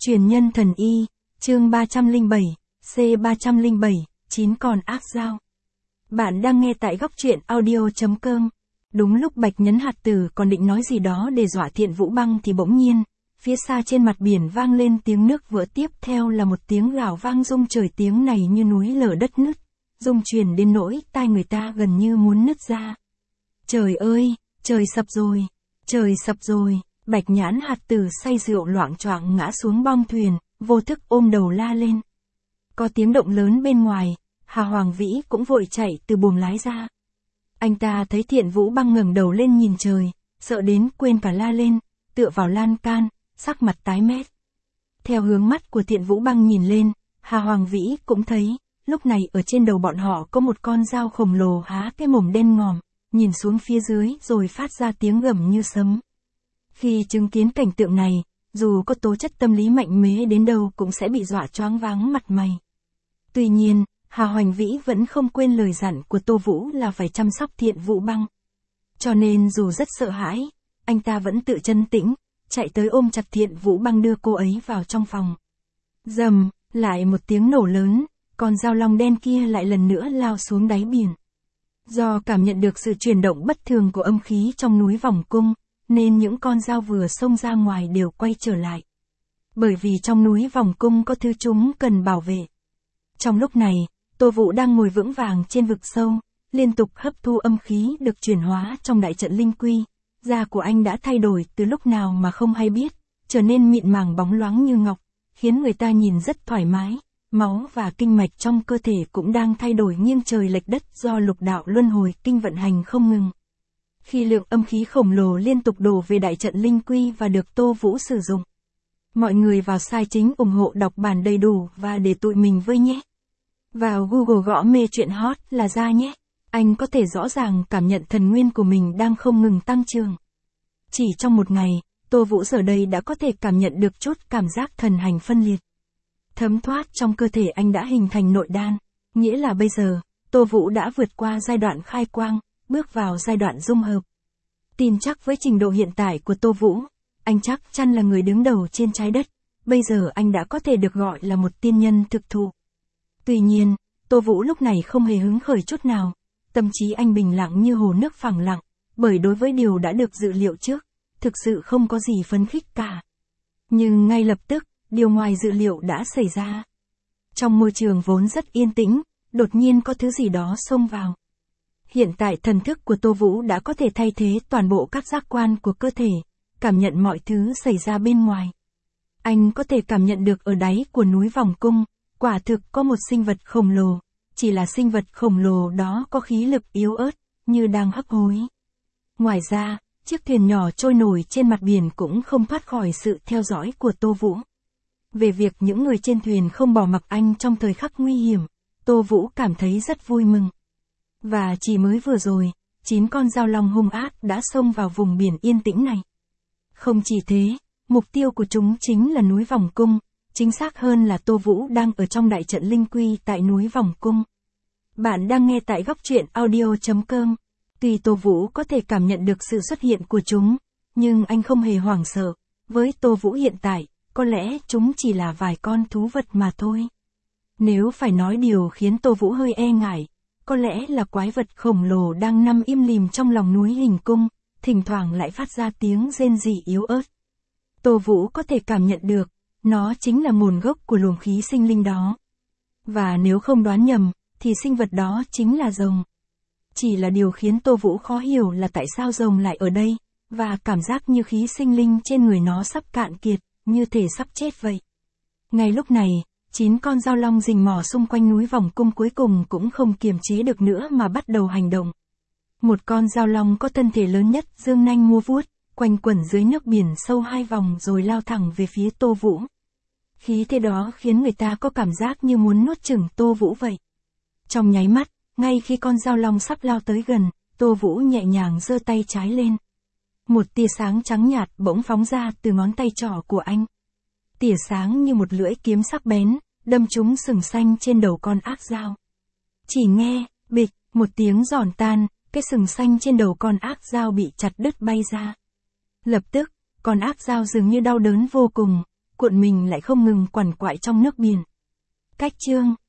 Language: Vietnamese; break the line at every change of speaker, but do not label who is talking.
Truyền nhân thần y, chương 307, C307, 9 con ác dao. Bạn đang nghe tại góc truyện audio.com. Đúng lúc Bạch Nhấn Hạt Tử còn định nói gì đó để dọa Thiện Vũ Băng thì bỗng nhiên, phía xa trên mặt biển vang lên tiếng nước vỡ, tiếp theo là một tiếng gào vang rung trời, tiếng này như núi lở đất nứt, rung truyền đến nỗi tai người ta gần như muốn nứt ra. Trời ơi, trời sập rồi, trời sập rồi. Bạch Nhãn Hạt Tử say rượu loạng choạng ngã xuống bong thuyền, vô thức ôm đầu la lên. Có tiếng động lớn bên ngoài, Hà Hoàng Vĩ cũng vội chạy từ buồng lái ra. Anh ta thấy Thiện Vũ Băng ngẩng đầu lên nhìn trời, sợ đến quên cả la lên, tựa vào lan can, sắc mặt tái mét. Theo hướng mắt của Thiện Vũ Băng nhìn lên, Hà Hoàng Vĩ cũng thấy, lúc này ở trên đầu bọn họ có một con dao khổng lồ há cái mồm đen ngòm, nhìn xuống phía dưới rồi phát ra tiếng gầm như sấm. Khi chứng kiến cảnh tượng này, dù có tố chất tâm lý mạnh mẽ đến đâu cũng sẽ bị dọa choáng váng mặt mày. Tuy nhiên, Hà Hoành Vĩ vẫn không quên lời dặn của Tô Vũ là phải chăm sóc Thiện Vũ Băng. Cho nên dù rất sợ hãi, anh ta vẫn tự trấn tĩnh, chạy tới ôm chặt Thiện Vũ Băng đưa cô ấy vào trong phòng. Rầm, lại một tiếng nổ lớn, con dao long đen kia lại lần nữa lao xuống đáy biển. Do cảm nhận được sự chuyển động bất thường của âm khí trong núi Vòng Cung, nên những con dao vừa xông ra ngoài đều quay trở lại. Bởi vì trong núi Vòng Cung có thứ chúng cần bảo vệ. Trong lúc này, Tô Vũ đang ngồi vững vàng trên vực sâu, liên tục hấp thu âm khí được chuyển hóa trong đại trận linh quy. Da của anh đã thay đổi từ lúc nào mà không hay biết, trở nên mịn màng bóng loáng như ngọc, khiến người ta nhìn rất thoải mái. Máu và kinh mạch trong cơ thể cũng đang thay đổi nghiêng trời lệch đất do lục đạo luân hồi kinh vận hành không ngừng. Khi lượng âm khí khổng lồ liên tục đổ về đại trận linh quy và được Tô Vũ sử dụng. Mọi người vào sai chính ủng hộ đọc bản đầy đủ và để tụi mình với nhé. Vào Google gõ mê chuyện hot là ra nhé. Anh có thể rõ ràng cảm nhận thần nguyên của mình đang không ngừng tăng trưởng. Chỉ trong một ngày, Tô Vũ giờ đây đã có thể cảm nhận được chút cảm giác thần hành phân liệt. Thấm thoát trong cơ thể anh đã hình thành nội đan, nghĩa là bây giờ, Tô Vũ đã vượt qua giai đoạn khai quang, bước vào giai đoạn dung hợp. Tin chắc với trình độ hiện tại của Tô Vũ, anh chắc chắn là người đứng đầu trên trái đất, bây giờ anh đã có thể được gọi là một tiên nhân thực thụ. Tuy nhiên, Tô Vũ lúc này không hề hứng khởi chút nào, tâm trí anh bình lặng như hồ nước phẳng lặng, bởi đối với điều đã được dự liệu trước, thực sự không có gì phấn khích cả. Nhưng ngay lập tức, điều ngoài dự liệu đã xảy ra. Trong môi trường vốn rất yên tĩnh, đột nhiên có thứ gì đó xông vào. Hiện tại thần thức của Tô Vũ đã có thể thay thế toàn bộ các giác quan của cơ thể, cảm nhận mọi thứ xảy ra bên ngoài. Anh có thể cảm nhận được ở đáy của núi Vòng Cung, quả thực có một sinh vật khổng lồ, chỉ là sinh vật khổng lồ đó có khí lực yếu ớt, như đang hấp hối. Ngoài ra, chiếc thuyền nhỏ trôi nổi trên mặt biển cũng không thoát khỏi sự theo dõi của Tô Vũ. Về việc những người trên thuyền không bỏ mặc anh trong thời khắc nguy hiểm, Tô Vũ cảm thấy rất vui mừng. Và chỉ mới vừa rồi, 9 con dao long hung ác đã xông vào vùng biển yên tĩnh này. Không chỉ thế, mục tiêu của chúng chính là núi Vòng Cung, chính xác hơn là Tô Vũ đang ở trong đại trận linh quy tại núi Vòng Cung. Bạn đang nghe tại góc truyện audio.com. Tuy Tô Vũ có thể cảm nhận được sự xuất hiện của chúng, nhưng anh không hề hoảng sợ. Với Tô Vũ hiện tại, có lẽ chúng chỉ là vài con thú vật mà thôi. Nếu phải nói điều khiến Tô Vũ hơi e ngại, có lẽ là quái vật khổng lồ đang nằm im lìm trong lòng núi Hình Cung, thỉnh thoảng lại phát ra tiếng rên rỉ yếu ớt. Tô Vũ có thể cảm nhận được, nó chính là nguồn gốc của luồng khí sinh linh đó. Và nếu không đoán nhầm, thì sinh vật đó chính là rồng. Chỉ là điều khiến Tô Vũ khó hiểu là tại sao rồng lại ở đây, và cảm giác như khí sinh linh trên người nó sắp cạn kiệt, như thể sắp chết vậy. Ngay lúc này, 9 con dao long rình mò xung quanh núi Vòng Cung cuối cùng cũng không kiềm chế được nữa mà bắt đầu hành động. Một con dao long có thân thể lớn nhất dương nanh múa vuốt, quanh quẩn dưới nước biển sâu 2 vòng rồi lao thẳng về phía Tô Vũ. Khí thế đó khiến người ta có cảm giác như muốn nuốt chửng Tô Vũ vậy. Trong nháy mắt, ngay khi con dao long sắp lao tới gần, Tô Vũ nhẹ nhàng giơ tay trái lên. Một tia sáng trắng nhạt bỗng phóng ra từ ngón tay trỏ của anh. Tia sáng như một lưỡi kiếm sắc bén, đâm trúng sừng xanh trên đầu con ác dao. Chỉ nghe, bịch, một tiếng giòn tan, cái sừng xanh trên đầu con ác dao bị chặt đứt bay ra. Lập tức, con ác dao dường như đau đớn vô cùng, cuộn mình lại không ngừng quằn quại trong nước biển. Cách chương